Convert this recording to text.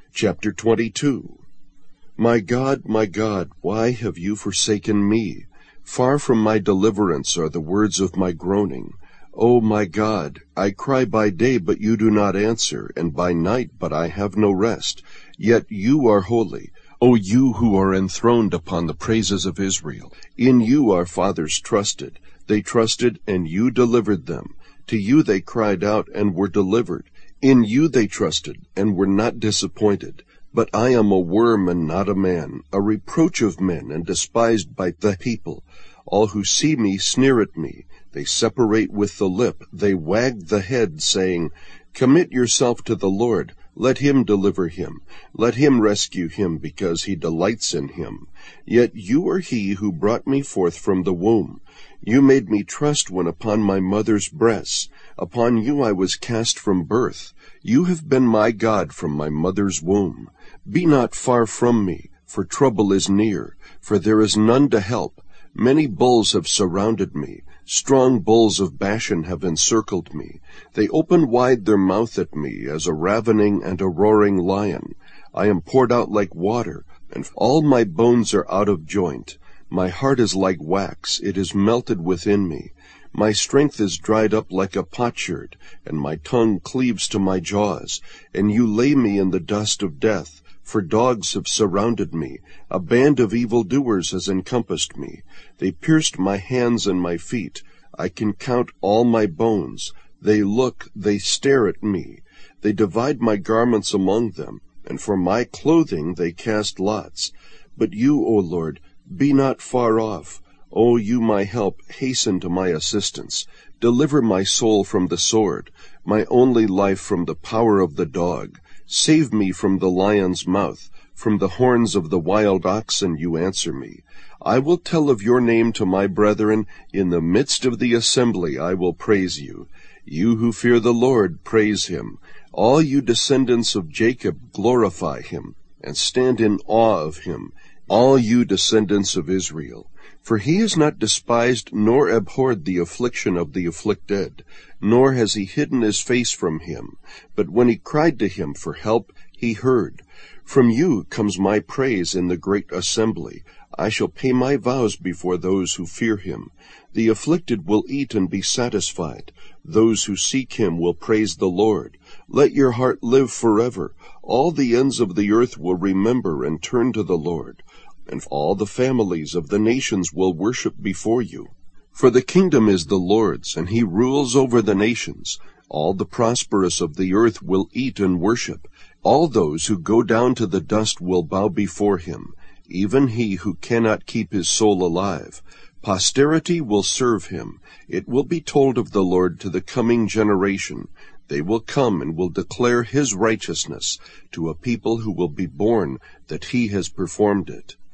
Chapter 22. My God, why have you forsaken me? Far from my deliverance are the words of my groaning. O my God, I cry by day, but you do not answer, and by night, but I have no rest. Yet you are holy, O you who are enthroned upon the praises of Israel. In you our fathers trusted. They trusted, and you delivered them. To you they cried out, and were delivered. In you they trusted, and were not disappointed. But I am a worm and not a man, a reproach of men, and despised by the people. All who see me sneer at me. They separate with the lip. They wag the head, saying, Commit yourself to the Lord. Let him deliver him. Let him rescue him, because he delights in him. Yet you are he who brought me forth from the womb. You made me trust when upon my mother's breasts. Upon you I was cast from birth. You have been my God from my mother's womb. Be not far from me, for trouble is near, for there is none to help. Many bulls have surrounded me. Strong bulls of Bashan have encircled me. They open wide their mouth at me as a ravening and a roaring lion. I am poured out like water, and all my bones are out of joint. My heart is like wax, it is melted within me. My strength is dried up like a potsherd, and my tongue cleaves to my jaws. And you lay me in the dust of death, for dogs have surrounded me. A band of evildoers has encompassed me. They pierced my hands and my feet. I can count all my bones. They look, they stare at me. They divide my garments among them, and for my clothing they cast lots. But you, O Lord, be not far off. O you my help, hasten to my assistance. Deliver my soul from the sword, my only life from the power of the dog. Save me from the lion's mouth, from the horns of the wild oxen you answer me. I will tell of your name to my brethren. In the midst of the assembly I will praise you. You who fear the Lord, praise him. All you descendants of Jacob, glorify him, and stand in awe of him, all you descendants of Israel. For he has not despised nor abhorred the affliction of the afflicted, nor has he hidden his face from him. But when he cried to him for help, he heard. From you comes my praise in the great assembly. I shall pay my vows before those who fear him. The afflicted will eat and be satisfied. Those who seek him will praise the Lord. Let your heart live forever. All the ends of the earth will remember and turn to the Lord, and all the families of the nations will worship before you. For the kingdom is the Lord's, and he rules over the nations. All the prosperous of the earth will eat and worship. All those who go down to the dust will bow before him, even he who cannot keep his soul alive. Posterity will serve him. It will be told of the Lord to the coming generation. They will come and will declare his righteousness to a people who will be born, that he has performed it.